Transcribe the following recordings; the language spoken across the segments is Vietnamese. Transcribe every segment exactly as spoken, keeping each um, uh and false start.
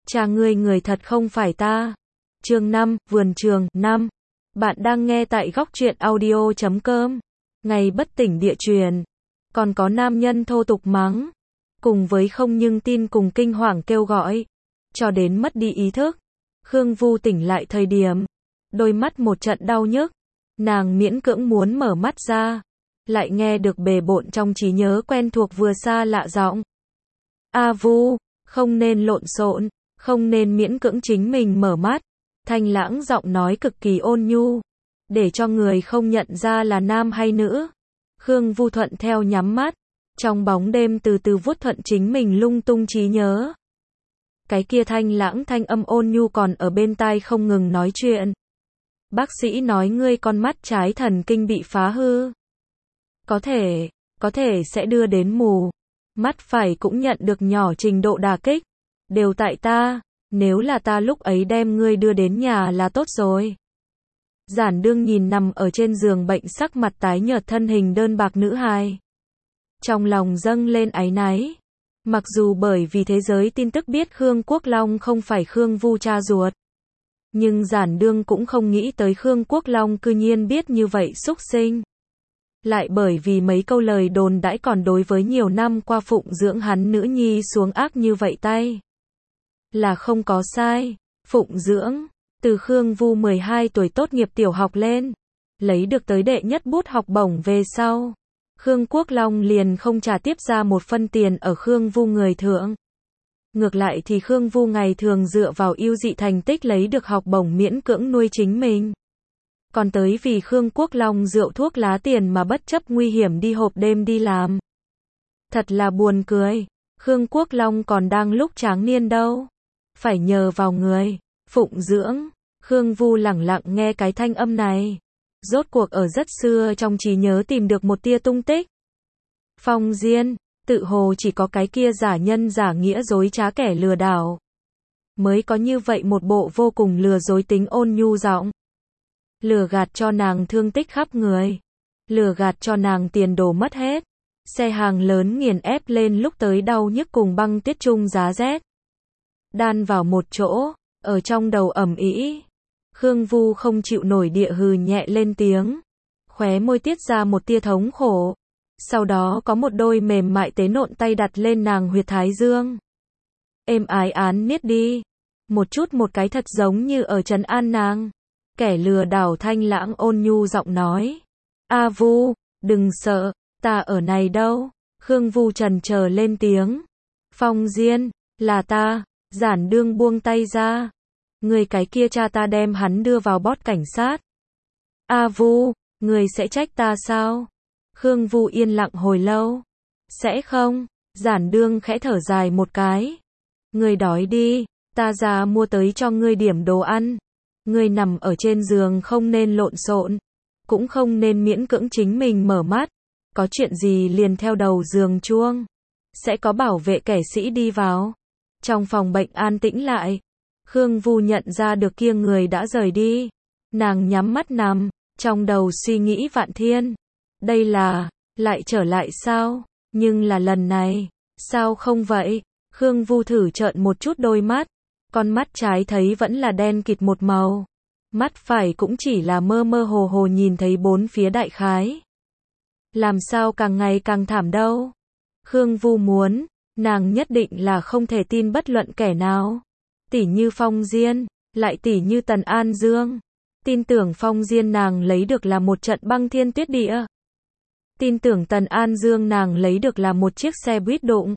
Cha ngươi người thật không phải ta. Chương năm, Vườn trường, năm. Bạn đang nghe tại góc truyện audio chấm com. Ngày bất tỉnh địa truyền. Còn có nam nhân thô tục mắng. Cùng với không nhưng tin cùng kinh hoàng kêu gọi. Cho đến mất đi ý thức. Khương Vu tỉnh lại thời điểm. Đôi mắt một trận đau nhức. Nàng miễn cưỡng muốn mở mắt ra. Lại nghe được bề bộn trong trí nhớ quen thuộc vừa xa lạ giọng. A Vu, không nên lộn xộn, không nên miễn cưỡng chính mình mở mắt. Thanh lãng giọng nói cực kỳ ôn nhu, để cho người không nhận ra là nam hay nữ. Khương Vu thuận theo nhắm mắt, trong bóng đêm từ từ vuốt thuận chính mình lung tung trí nhớ. Cái kia thanh lãng thanh âm ôn nhu còn ở bên tai không ngừng nói chuyện. Bác sĩ nói ngươi con mắt trái thần kinh bị phá hư. Có thể, có thể sẽ đưa đến mù. Mắt phải cũng nhận được nhỏ trình độ đả kích. Đều tại ta, nếu là ta lúc ấy đem ngươi đưa đến nhà là tốt rồi. Giản Đương nhìn nằm ở trên giường bệnh sắc mặt tái nhợt thân hình đơn bạc nữ hài. Trong lòng dâng lên áy náy. Mặc dù bởi vì thế giới tin tức biết Khương Quốc Long không phải Khương Vu cha ruột. Nhưng Giản Đương cũng không nghĩ tới Khương Quốc Long cư nhiên biết như vậy xúc sinh. Lại bởi vì mấy câu lời đồn đãi còn đối với nhiều năm qua phụng dưỡng hắn nữ nhi xuống ác như vậy tay. Là không có sai, phụng dưỡng, từ Khương Vu mười hai tuổi tốt nghiệp tiểu học lên, lấy được tới đệ nhất bút học bổng về sau. Khương Quốc Long liền không trả tiếp ra một phân tiền ở Khương Vu người thượng. Ngược lại thì Khương Vu ngày thường dựa vào ưu dị thành tích lấy được học bổng miễn cưỡng nuôi chính mình. Còn tới vì Khương Quốc Long rượu thuốc lá tiền mà bất chấp nguy hiểm đi hộp đêm đi làm. Thật là buồn cười, Khương Quốc Long còn đang lúc tráng niên đâu. Phải nhờ vào người, phụng dưỡng. Khương Vu lẳng lặng nghe cái thanh âm này. Rốt cuộc ở rất xưa trong trí nhớ tìm được một tia tung tích. Phong Diên, tự hồ chỉ có cái kia giả nhân giả nghĩa dối trá kẻ lừa đảo. Mới có như vậy một bộ vô cùng lừa dối tính ôn nhu giọng. Lừa gạt cho nàng thương tích khắp người. Lừa gạt cho nàng tiền đồ mất hết. Xe hàng lớn nghiền ép lên lúc tới đau nhức cùng băng tuyết chung giá rét. Đan vào một chỗ, ở trong đầu ầm ĩ. Khương Vu không chịu nổi địa hừ nhẹ lên tiếng. Khóe môi tiết ra một tia thống khổ. Sau đó có một đôi mềm mại tế nộn tay đặt lên nàng huyệt thái dương. Êm ái án niết đi. Một chút một cái thật giống như ở trấn an nàng. Kẻ lừa đảo thanh lãng ôn nhu giọng nói. A Vu, đừng sợ, ta ở này đâu. Khương Vu trần chờ lên tiếng. Phong Diên, là ta. Giản Đương buông tay ra. Người cái kia cha ta đem hắn đưa vào bót cảnh sát. A Vu, người sẽ trách ta sao? Khương Vu yên lặng hồi lâu. Sẽ không, Giản Đương khẽ thở dài một cái. Người đói đi, ta ra mua tới cho ngươi điểm đồ ăn. Ngươi nằm ở trên giường không nên lộn xộn, cũng không nên miễn cưỡng chính mình mở mắt. Có chuyện gì liền theo đầu giường chuông. Sẽ có bảo vệ kẻ sĩ đi vào. Trong phòng bệnh an tĩnh lại. Khương Vu nhận ra được kia người đã rời đi. Nàng nhắm mắt nằm, trong đầu suy nghĩ vạn thiên. Đây là, lại trở lại sao? Nhưng là lần này, sao không vậy? Khương Vu thử trợn một chút đôi mắt. Con mắt trái thấy vẫn là đen kịt một màu. Mắt phải cũng chỉ là mơ mơ hồ hồ nhìn thấy bốn phía đại khái. Làm sao càng ngày càng thảm đâu? Khương Vu muốn, nàng nhất định là không thể tin bất luận kẻ nào. Tỉ như Phong Diên, lại tỉ như Tần An Dương. Tin tưởng Phong Diên nàng lấy được là một trận băng thiên tuyết địa. Tin tưởng Tần An Dương nàng lấy được là một chiếc xe buýt đụng.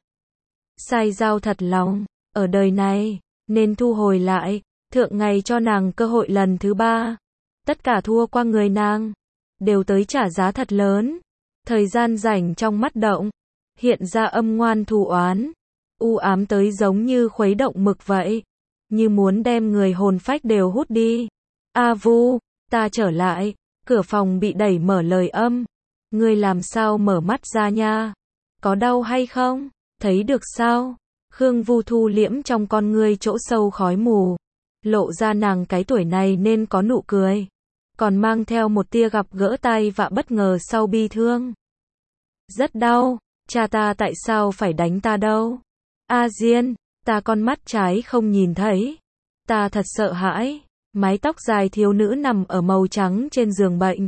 Sai giao thật lòng, ở đời này, nên thu hồi lại, thượng ngày cho nàng cơ hội lần thứ ba. Tất cả thua qua người nàng, đều tới trả giá thật lớn. Thời gian rảnh trong mắt động, hiện ra âm ngoan thù oán. U ám tới giống như khuấy động mực vậy. Như muốn đem người hồn phách đều hút đi. A Vu, ta trở lại. Cửa phòng bị đẩy mở lời âm. Ngươi làm sao mở mắt ra nha? Có đau hay không? Thấy được sao? Khương Vu thu liễm trong con ngươi chỗ sâu khói mù. Lộ ra nàng cái tuổi này nên có nụ cười. Còn mang theo một tia gặp gỡ tai vạ bất ngờ sau bi thương. Rất đau. Cha ta tại sao phải đánh ta đâu? A Diên, Ta con mắt trái không nhìn thấy. Ta thật sợ hãi. Mái tóc dài thiếu nữ nằm ở màu trắng trên giường bệnh.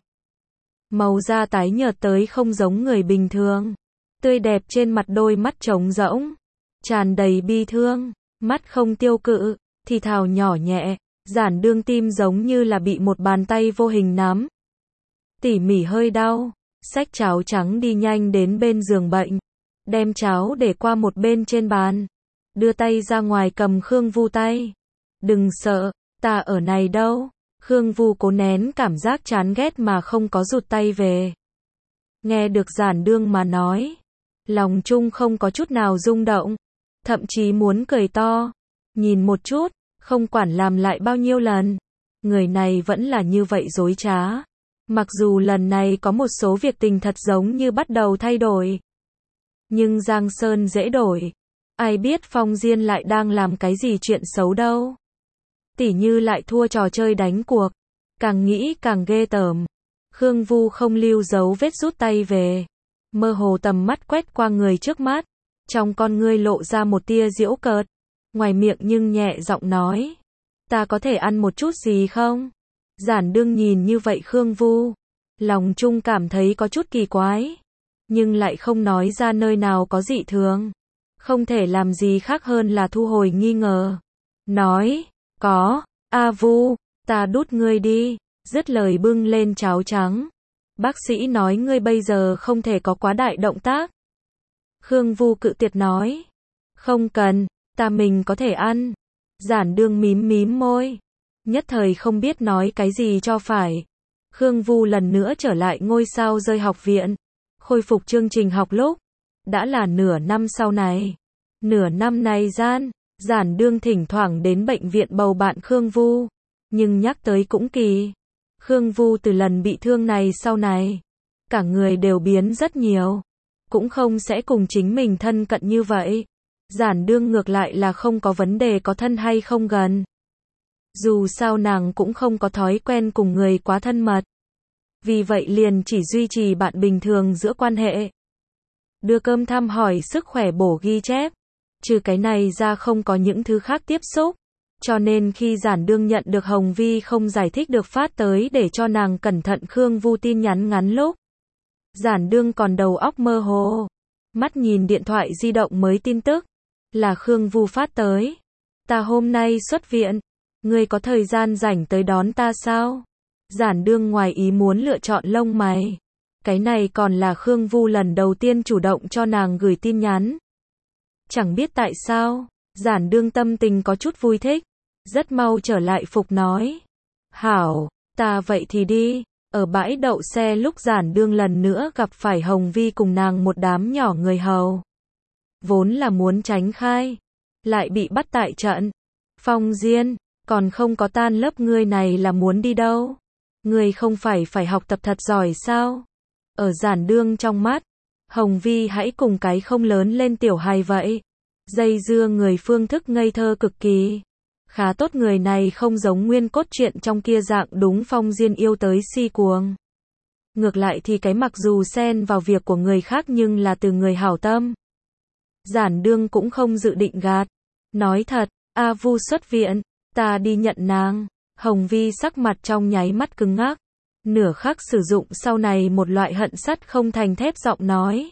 Màu da tái nhợt tới không giống người bình thường. Tươi đẹp trên mặt, đôi mắt trống rỗng, tràn đầy bi thương, mắt không tiêu cự, thì thào nhỏ nhẹ. Giản Đương tim giống như là bị một bàn tay vô hình nắm. Tỉ mỉ hơi đau, xách cháo trắng đi nhanh đến bên giường bệnh, đem cháo để qua một bên trên bàn, đưa tay ra ngoài cầm Khương Vu tay. Đừng sợ, ta ở này đâu. Khương Vu cố nén cảm giác chán ghét mà không có rụt tay về. Nghe được Giản Đương mà nói, lòng Trung không có chút nào rung động, thậm chí muốn cười to. Nhìn một chút, không quản làm lại bao nhiêu lần, người này vẫn là như vậy dối trá. Mặc dù lần này có một số việc tình thật giống như bắt đầu thay đổi, nhưng Giang Sơn dễ đổi. Ai biết Phong Diên lại đang làm cái gì chuyện xấu đâu. Tỉ như lại thua trò chơi đánh cuộc. Càng nghĩ càng ghê tởm. Khương Vu không lưu dấu vết rút tay về. Mơ hồ tầm mắt quét qua người trước mắt. Trong con ngươi lộ ra một tia giễu cợt. Ngoài miệng nhưng nhẹ giọng nói. Ta có thể ăn một chút gì không? Giản Đương nhìn như vậy Khương Vu. Lòng Trung cảm thấy có chút kỳ quái. Nhưng lại không nói ra nơi nào có dị thường. Không thể làm gì khác hơn là thu hồi nghi ngờ. Nói, có, A Vu, ta đút ngươi đi. Dứt lời bưng lên cháo trắng. Bác sĩ nói ngươi bây giờ không thể có quá đại động tác. Khương Vu cự tuyệt nói. Không cần, ta mình có thể ăn. Giản Đương mím mím môi. Nhất thời không biết nói cái gì cho phải. Khương Vu lần nữa trở lại ngôi sao rơi học viện. Khôi phục chương trình học lúc. Đã là nửa năm sau này. Nửa năm này gian, Giản Đương thỉnh thoảng đến bệnh viện bầu bạn Khương Vu. Nhưng nhắc tới cũng kỳ. Khương Vu từ lần bị thương này sau này, cả người đều biến rất nhiều. Cũng không sẽ cùng chính mình thân cận như vậy. Giản Đương ngược lại là không có vấn đề có thân hay không gần. Dù sao nàng cũng không có thói quen cùng người quá thân mật. Vì vậy liền chỉ duy trì bạn bình thường giữa quan hệ. Đưa cơm thăm hỏi sức khỏe bổ ghi chép. Trừ cái này ra không có những thứ khác tiếp xúc. Cho nên khi Giản Đương nhận được Hồng Vi không giải thích được phát tới để cho nàng cẩn thận Khương Vu tin nhắn ngắn lúc. Giản Đương còn đầu óc mơ hồ. Mắt nhìn điện thoại di động mới tin tức. Là Khương Vu phát tới. Ta hôm nay xuất viện. Ngươi có thời gian rảnh tới đón ta sao? Giản Đương ngoài ý muốn lựa chọn lông mày. Cái này còn là Khương Vu lần đầu tiên chủ động cho nàng gửi tin nhắn. Chẳng biết tại sao, Giản Đương tâm tình có chút vui thích. Rất mau trở lại phục nói. Hảo, ta vậy thì đi. Ở bãi đậu xe lúc Giản Đương lần nữa gặp phải Hồng Vi cùng nàng một đám nhỏ người hầu. Vốn là muốn tránh khai. Lại bị bắt tại trận. Phong Diên, còn không có tan lớp ngươi này là muốn đi đâu? Ngươi không phải phải học tập thật giỏi sao? Ở Giản Đương trong mắt, Hồng Vi hãy cùng cái không lớn lên tiểu hài vậy. Dây dưa người phương thức ngây thơ cực kỳ. Khá tốt người này không giống nguyên cốt truyện trong kia dạng đúng Phong Diên yêu tới si cuồng. Ngược lại thì cái mặc dù xen vào việc của người khác nhưng là từ người hảo tâm. Giản Đương cũng không dự định gạt. Nói thật, A Vu xuất viện, ta đi nhận nàng. Hồng Vi sắc mặt trong nháy mắt cứng ngắc. Nửa khắc sử dụng sau này một loại hận sắt không thành thép giọng nói.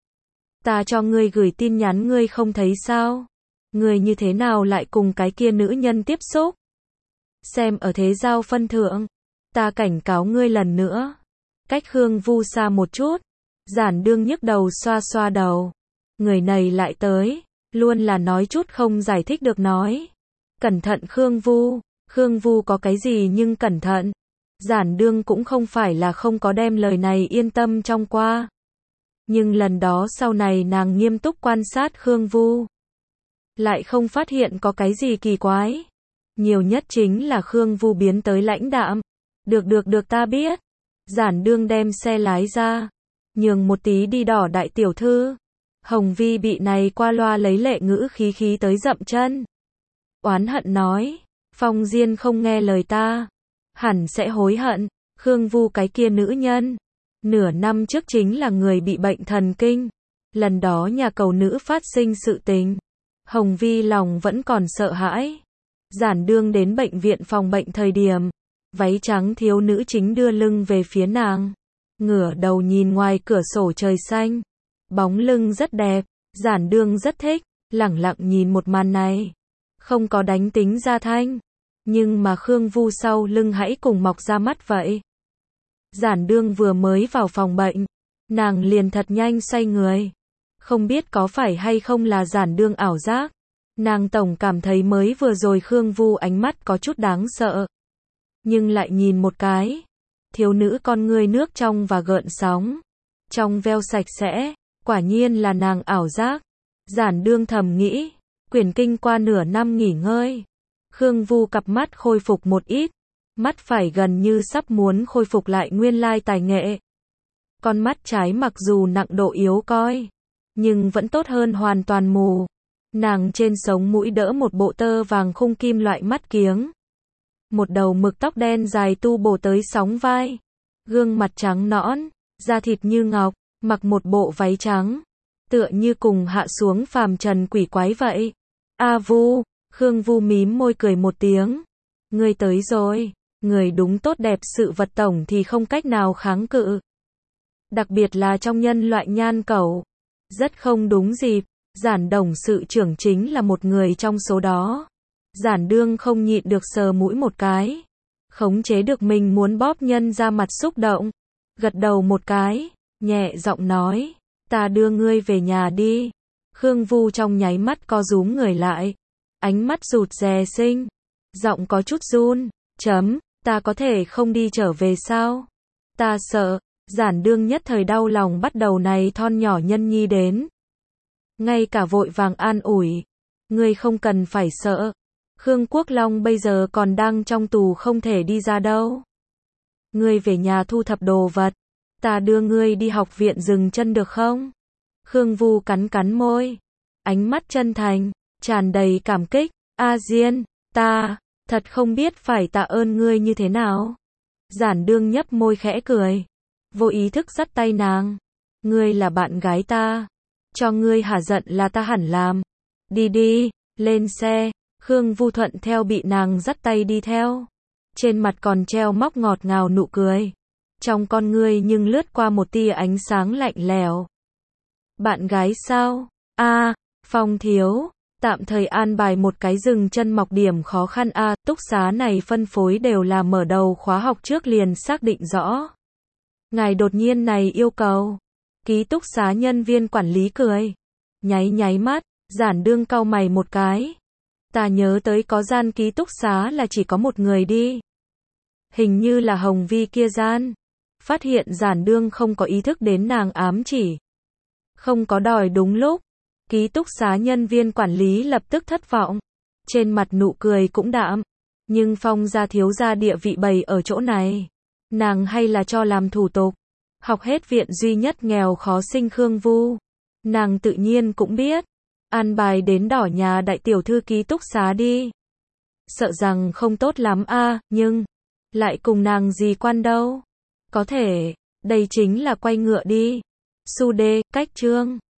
Ta cho ngươi gửi tin nhắn ngươi không thấy sao? Ngươi như thế nào lại cùng cái kia nữ nhân tiếp xúc? Xem ở thế giao phân thượng. Ta cảnh cáo ngươi lần nữa. Cách Khương Vu xa một chút. Giản Đương nhức đầu xoa xoa đầu. Người này lại tới. Luôn là nói chút không giải thích được nói. Cẩn thận Khương Vu. Khương Vu có cái gì nhưng cẩn thận. Giản Đương cũng không phải là không có đem lời này yên tâm trong qua. Nhưng lần đó sau này nàng nghiêm túc quan sát Khương Vu. Lại không phát hiện có cái gì kỳ quái. Nhiều nhất chính là Khương Vu biến tới lãnh đạm. Được được được ta biết. Giản Đương đem xe lái ra. Nhường một tí đi đỏ đại tiểu thư. Hồng Vi bị này qua loa lấy lệ ngữ khí khí tới dậm chân. Oán hận nói. Phong Diên không nghe lời ta. Hẳn sẽ hối hận. Khương Vu cái kia nữ nhân. Nửa năm trước chính là người bị bệnh thần kinh. Lần đó nhà cầu nữ phát sinh sự tình. Hồng Vi lòng vẫn còn sợ hãi. Giản Đương đến bệnh viện phòng bệnh thời điểm, váy trắng thiếu nữ chính đưa lưng về phía nàng. Ngửa đầu nhìn ngoài cửa sổ trời xanh. Bóng lưng rất đẹp, Giản Đương rất thích, lẳng lặng nhìn một màn này. Không có đánh tính ra thanh. Nhưng mà Khương Vu sau lưng hãy cùng mọc ra mắt vậy. Giản Đương vừa mới vào phòng bệnh, nàng liền thật nhanh xoay người. Không biết có phải hay không là Giản Đương ảo giác. Nàng tổng cảm thấy mới vừa rồi Khương Vu ánh mắt có chút đáng sợ. Nhưng lại nhìn một cái. Thiếu nữ con ngươi nước trong và gợn sóng. Trong veo sạch sẽ, quả nhiên là nàng ảo giác. Giản Đương thầm nghĩ, quyển kinh qua nửa năm nghỉ ngơi. Khương Vu cặp mắt khôi phục một ít. Mắt phải gần như sắp muốn khôi phục lại nguyên lai tài nghệ. Con mắt trái mặc dù nặng độ yếu coi, nhưng vẫn tốt hơn hoàn toàn mù. Nàng trên sống mũi đỡ một bộ tơ vàng khung kim loại mắt kiếng. Một đầu mực tóc đen dài tu bổ tới sóng vai. Gương mặt trắng nõn, da thịt như ngọc, mặc một bộ váy trắng. Tựa như cùng hạ xuống phàm trần quỷ quái vậy. A Vu, Khương Vu mím môi cười một tiếng. Ngươi tới rồi, người đúng tốt đẹp sự vật tổng thì không cách nào kháng cự. Đặc biệt là trong nhân loại nhan cẩu. Rất không đúng dịp, Giản Đồng sự trưởng chính là một người trong số đó. Giản Đương không nhịn được sờ mũi một cái. Khống chế được mình muốn bóp nhân ra mặt xúc động. Gật đầu một cái, nhẹ giọng nói, ta đưa ngươi về nhà đi. Khương Vu trong nháy mắt co rúm người lại. Ánh mắt rụt rè sinh. Giọng có chút run, chấm, ta có thể không đi trở về sao? Ta sợ. Giản Đương nhất thời đau lòng bắt đầu này thon nhỏ nhân nhi đến. Ngay cả vội vàng an ủi. Ngươi không cần phải sợ. Khương Quốc Long bây giờ còn đang trong tù không thể đi ra đâu. Ngươi về nhà thu thập đồ vật. Ta đưa ngươi đi học viện dừng chân được không? Khương Vu cắn cắn môi. Ánh mắt chân thành, tràn đầy cảm kích. A Diên, ta, thật không biết phải tạ ơn ngươi như thế nào. Giản Đương nhấp môi khẽ cười. Vô ý thức dắt tay nàng. Ngươi là bạn gái ta. Cho ngươi hả giận là ta hẳn làm. Đi đi, lên xe. Khương Vu thuận theo bị nàng dắt tay đi theo. Trên mặt còn treo móc ngọt ngào nụ cười. Trong con ngươi nhưng lướt qua một tia ánh sáng lạnh lẽo. Bạn gái sao? A, à, Phong thiếu. Tạm thời an bài một cái dừng chân mọc điểm khó khăn a, à, túc xá này phân phối đều là mở đầu khóa học trước liền xác định rõ. Ngài đột nhiên này yêu cầu. Ký túc xá nhân viên quản lý cười. Nháy nháy mắt, Giản Đương cau mày một cái. Ta nhớ tới có gian ký túc xá là chỉ có một người đi. Hình như là Hồng Vi kia gian. Phát hiện Giản Đương không có ý thức đến nàng ám chỉ. Không có đòi đúng lúc. Ký túc xá nhân viên quản lý lập tức thất vọng. Trên mặt nụ cười cũng đạm. Nhưng Phong gia thiếu gia địa vị bày ở chỗ này. Nàng hay là cho làm thủ tục. Học hết viện duy nhất nghèo khó sinh Khương Vu. Nàng tự nhiên cũng biết. An bài đến đỏ nhà đại tiểu thư ký túc xá đi. Sợ rằng không tốt lắm a, à, nhưng lại cùng nàng gì quan đâu. Có thể, đây chính là quay ngựa đi. Su đê, cách chương.